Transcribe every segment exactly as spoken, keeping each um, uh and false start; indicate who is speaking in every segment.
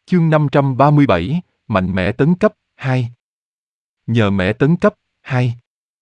Speaker 1: Chương năm trăm ba mươi bảy, Mạnh mẽ tấn cấp, hai. Nhờ mẽ tấn cấp, hai.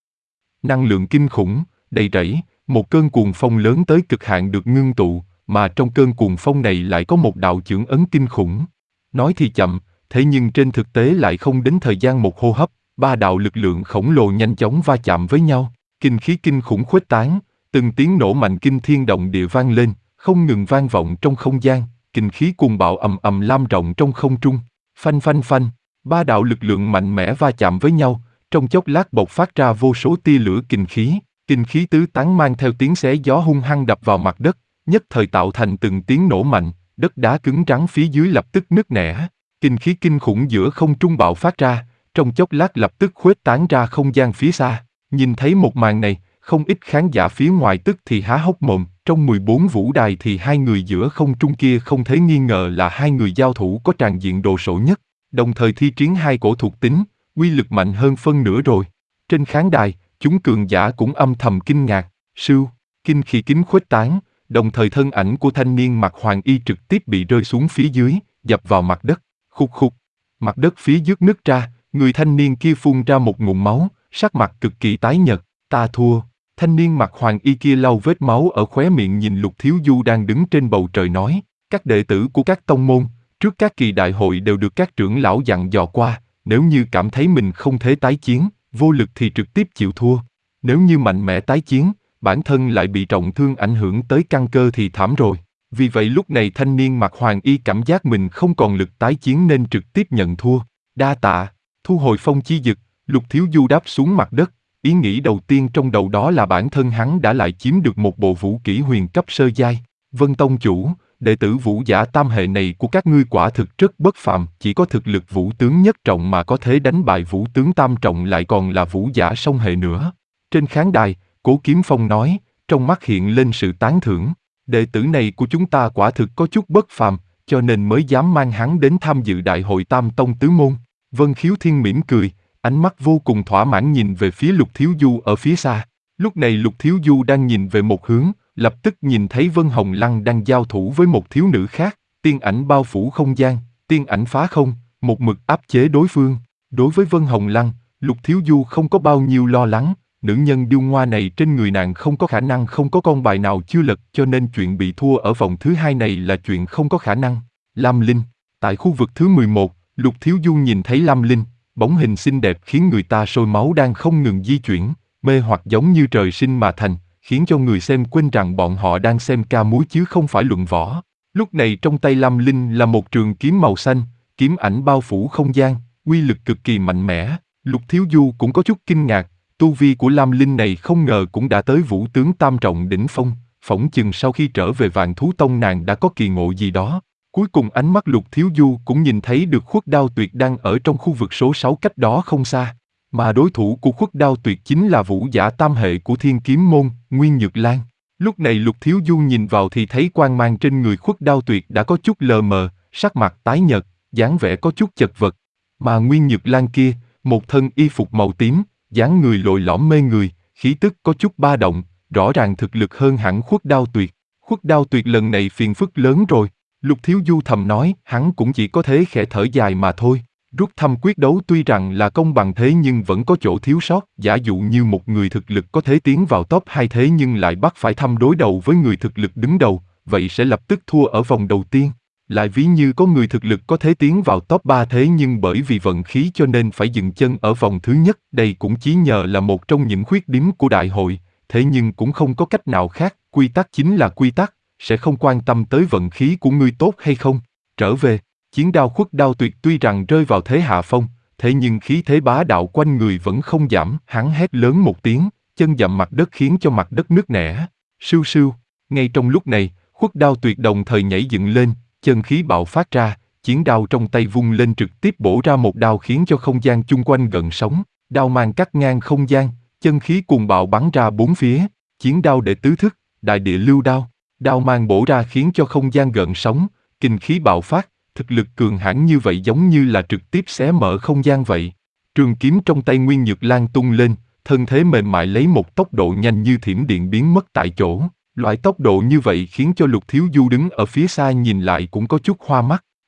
Speaker 1: Năng lượng kinh khủng, đầy rẫy, một cơn cuồng phong lớn tới cực hạn được ngưng tụ, mà trong cơn cuồng phong này lại có một đạo chưởng ấn kinh khủng. Nói thì chậm, thế nhưng trên thực tế lại không đến thời gian một hô hấp, ba đạo lực lượng khổng lồ nhanh chóng va chạm với nhau, kinh khí kinh khủng khuếch tán, từng tiếng nổ mạnh kinh thiên động địa vang lên, không ngừng vang vọng trong không gian, kinh khí cuồng bạo ầm ầm lan rộng trong không trung. Phanh phanh phanh, ba đạo lực lượng mạnh mẽ va chạm với nhau, trong chốc lát bộc phát ra vô số tia lửa kinh khí, kinh khí tứ tán mang theo tiếng xé gió hung hăng đập vào mặt đất, nhất thời tạo thành từng tiếng nổ mạnh, đất đá cứng rắn phía dưới lập tức nứt nẻ, kinh khí kinh khủng giữa không trung bạo phát ra, trong chốc lát lập tức khuếch tán ra không gian phía xa. Nhìn thấy một màn này, không ít khán giả phía ngoài tức thì há hốc mồm, trong mười bốn vũ đài thì hai người giữa không trung kia không thể nghi ngờ là hai người giao thủ có tràn diện đồ sộ nhất, đồng thời thi triển hai cổ thuộc tính, uy lực mạnh hơn phân nửa rồi. Trên khán đài, chúng cường giả cũng âm thầm kinh ngạc, sưu, kinh khí kính khuếch tán, đồng thời thân ảnh của thanh niên mặc hoàng y trực tiếp bị rơi xuống phía dưới, dập vào mặt đất, khục khục, mặt đất phía dưới nứt ra, người thanh niên kia phun ra một ngụm máu, sắc mặt cực kỳ tái nhợt, ta thua. Thanh niên mặc hoàng y kia lau vết máu ở khóe miệng nhìn Lục Thiếu Du đang đứng trên bầu trời nói, các đệ tử của các tông môn, trước các kỳ đại hội đều được các trưởng lão dặn dò qua, nếu như cảm thấy mình không thể tái chiến, vô lực thì trực tiếp chịu thua. Nếu như mạnh mẽ tái chiến, bản thân lại bị trọng thương ảnh hưởng tới căn cơ thì thảm rồi. Vì vậy lúc này thanh niên mặc hoàng y cảm giác mình không còn lực tái chiến nên trực tiếp nhận thua. Đa tạ, thu hồi phong chi dực, Lục Thiếu Du đáp xuống mặt đất. Ý nghĩ đầu tiên trong đầu đó là bản thân hắn đã lại chiếm được một bộ vũ kỹ huyền cấp sơ giai. Vân Tông chủ, đệ tử vũ giả tam hệ này của các ngươi quả thực rất bất phàm, chỉ có thực lực vũ tướng nhất trọng mà có thể đánh bại vũ tướng tam trọng lại còn là vũ giả song hệ nữa. Trên khán đài, Cố Kiếm Phong nói, trong mắt hiện lên sự tán thưởng. Đệ tử này của chúng ta quả thực có chút bất phàm, cho nên mới dám mang hắn đến tham dự đại hội Tam Tông Tứ Môn. Vân Khiếu Thiên mỉm cười, ánh mắt vô cùng thỏa mãn nhìn về phía Lục Thiếu Du ở phía xa. Lúc này Lục Thiếu Du đang nhìn về một hướng, lập tức nhìn thấy Vân Hồng Lăng đang giao thủ với một thiếu nữ khác, tiên ảnh bao phủ không gian, tiên ảnh phá không, một mực áp chế đối phương. Đối với Vân Hồng Lăng, Lục Thiếu Du không có bao nhiêu lo lắng, nữ nhân điêu ngoa này trên người nàng không có khả năng không có con bài nào chưa lật, cho nên chuyện bị thua ở vòng thứ hai này là chuyện không có khả năng. Lam Linh, tại khu vực thứ mười một, Lục Thiếu Du nhìn thấy Lam Linh, bóng hình xinh đẹp khiến người ta sôi máu đang không ngừng di chuyển, mê hoặc giống như trời sinh mà thành, khiến cho người xem quên rằng bọn họ đang xem ca múa chứ không phải luận võ. Lúc này trong tay Lam Linh là một trường kiếm màu xanh, kiếm ảnh bao phủ không gian, uy lực cực kỳ mạnh mẽ. Lục Thiếu Du cũng có chút kinh ngạc, tu vi của Lam Linh này không ngờ cũng đã tới vũ tướng tam trọng đỉnh phong, phỏng chừng sau khi trở về Vạn Thú Tông nàng đã có kỳ ngộ gì đó. Cuối cùng ánh mắt Lục Thiếu Du cũng nhìn thấy được Khuất Đao Tuyệt đang ở trong khu vực số sáu cách đó không xa. Mà đối thủ của Khuất Đao Tuyệt chính là vũ giả tam hệ của Thiên Kiếm Môn, Nguyên Nhược Lan. Lúc này Lục Thiếu Du nhìn vào thì thấy quang mang trên người Khuất Đao Tuyệt đã có chút lờ mờ, sắc mặt tái nhợt, dáng vẻ có chút chật vật. Mà Nguyên Nhược Lan kia, một thân y phục màu tím, dáng người lồi lõm mê người, khí tức có chút ba động, rõ ràng thực lực hơn hẳn Khuất Đao Tuyệt. Khuất Đao Tuyệt lần này phiền phức lớn rồi. Lục Thiếu Du thầm nói, hắn cũng chỉ có thế khẽ thở dài mà thôi. Rút thăm quyết đấu tuy rằng là công bằng thế nhưng vẫn có chỗ thiếu sót. Giả dụ như một người thực lực có thể tiến vào top hai thế nhưng lại bắt phải thăm đối đầu với người thực lực đứng đầu, vậy sẽ lập tức thua ở vòng đầu tiên. Lại ví như có người thực lực có thể tiến vào top ba thế nhưng bởi vì vận khí cho nên phải dừng chân ở vòng thứ nhất. Đây cũng chỉ nhờ là một trong những khuyết điểm của đại hội, thế nhưng cũng không có cách nào khác, quy tắc chính là quy tắc, sẽ không quan tâm tới vận khí của ngươi tốt hay không. Trở về, chiến đao Khuất Đao Tuyệt tuy rằng rơi vào thế hạ phong, thế nhưng khí thế bá đạo quanh người vẫn không giảm, hắn hét lớn một tiếng, chân dậm mặt đất khiến cho mặt đất nứt nẻ. Sưu sưu, ngay trong lúc này, Khuất Đao Tuyệt đồng thời nhảy dựng lên, chân khí bạo phát ra, chiến đao trong tay vung lên trực tiếp bổ ra một đao khiến cho không gian chung quanh gợn sóng, đao mang cắt ngang không gian, chân khí cuồng bạo bắn ra bốn phía, chiến đao đệ tứ thức, đại địa lưu đao, đao mang bổ ra khiến cho không gian gợn sóng, kinh khí bạo phát, thực lực cường hãn như vậy giống như là trực tiếp xé mở không gian vậy. Trường kiếm trong tay Nguyên Nhược Lan tung lên, thân thế mềm mại lấy một tốc độ nhanh như thiểm điện biến mất tại chỗ. Loại tốc độ như vậy khiến cho Lục Thiếu Du đứng ở phía xa nhìn lại cũng có chút hoa mắt.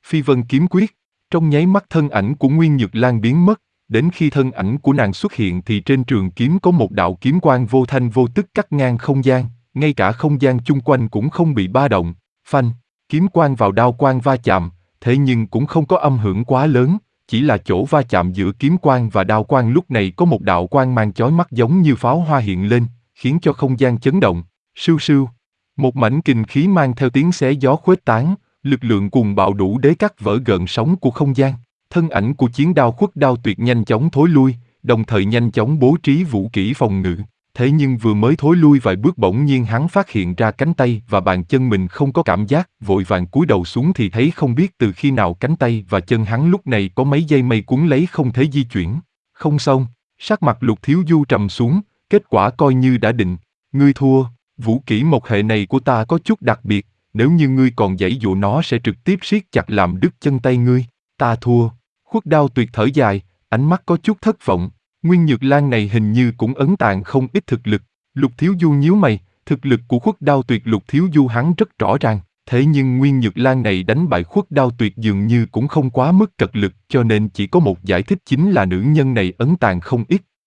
Speaker 1: Phi vân kiếm quyết. Trong nháy mắt thân ảnh của Nguyên Nhược Lan biến mất, đến khi thân ảnh của nàng xuất hiện thì trên trường kiếm có một đạo kiếm quang vô thanh vô tức cắt ngang không gian, ngay cả không gian chung quanh cũng không bị ba động. Phanh, kiếm quang vào đao quang va chạm, thế nhưng cũng không có âm hưởng quá lớn, chỉ là chỗ va chạm giữa kiếm quang và đao quang lúc này có một đạo quang mang chói mắt giống như pháo hoa hiện lên, khiến cho không gian chấn động. Sưu sưu, một mảnh kình khí mang theo tiếng xé gió khuếch tán, lực lượng cuồng bạo đủ để cắt vỡ gợn sóng của không gian. Thân ảnh của chiến đao Khuất Đao Tuyệt nhanh chóng thối lui, đồng thời nhanh chóng bố trí vũ kỹ phòng ngự. Thế nhưng vừa mới thối lui vài bước bỗng nhiên hắn phát hiện ra cánh tay và bàn chân mình không có cảm giác, vội vàng cúi đầu xuống thì thấy không biết từ khi nào cánh tay và chân hắn lúc này có mấy dây mây cuốn lấy không thể di chuyển. Không xong, sắc mặt Lục Thiếu Du trầm xuống, kết quả coi như đã định. Ngươi thua, vũ kỹ mộc hệ này của ta có chút đặc biệt, nếu như ngươi còn giãy dụa nó sẽ trực tiếp siết chặt làm đứt chân tay ngươi. Ta thua. Khuất Đao Tuyệt thở dài, ánh mắt có chút thất vọng. Nguyên Nhược Lan này hình như cũng ẩn tàng không ít thực lực. Lục Thiếu Du nhíu mày, thực lực của Khuất Đao Tuyệt Lục Thiếu Du hắn rất rõ ràng. Thế nhưng Nguyên Nhược Lan này đánh bại Khuất Đao Tuyệt dường như cũng không quá mức cật lực, cho nên chỉ có một giải thích chính là nữ nhân này ẩn tàng không ít.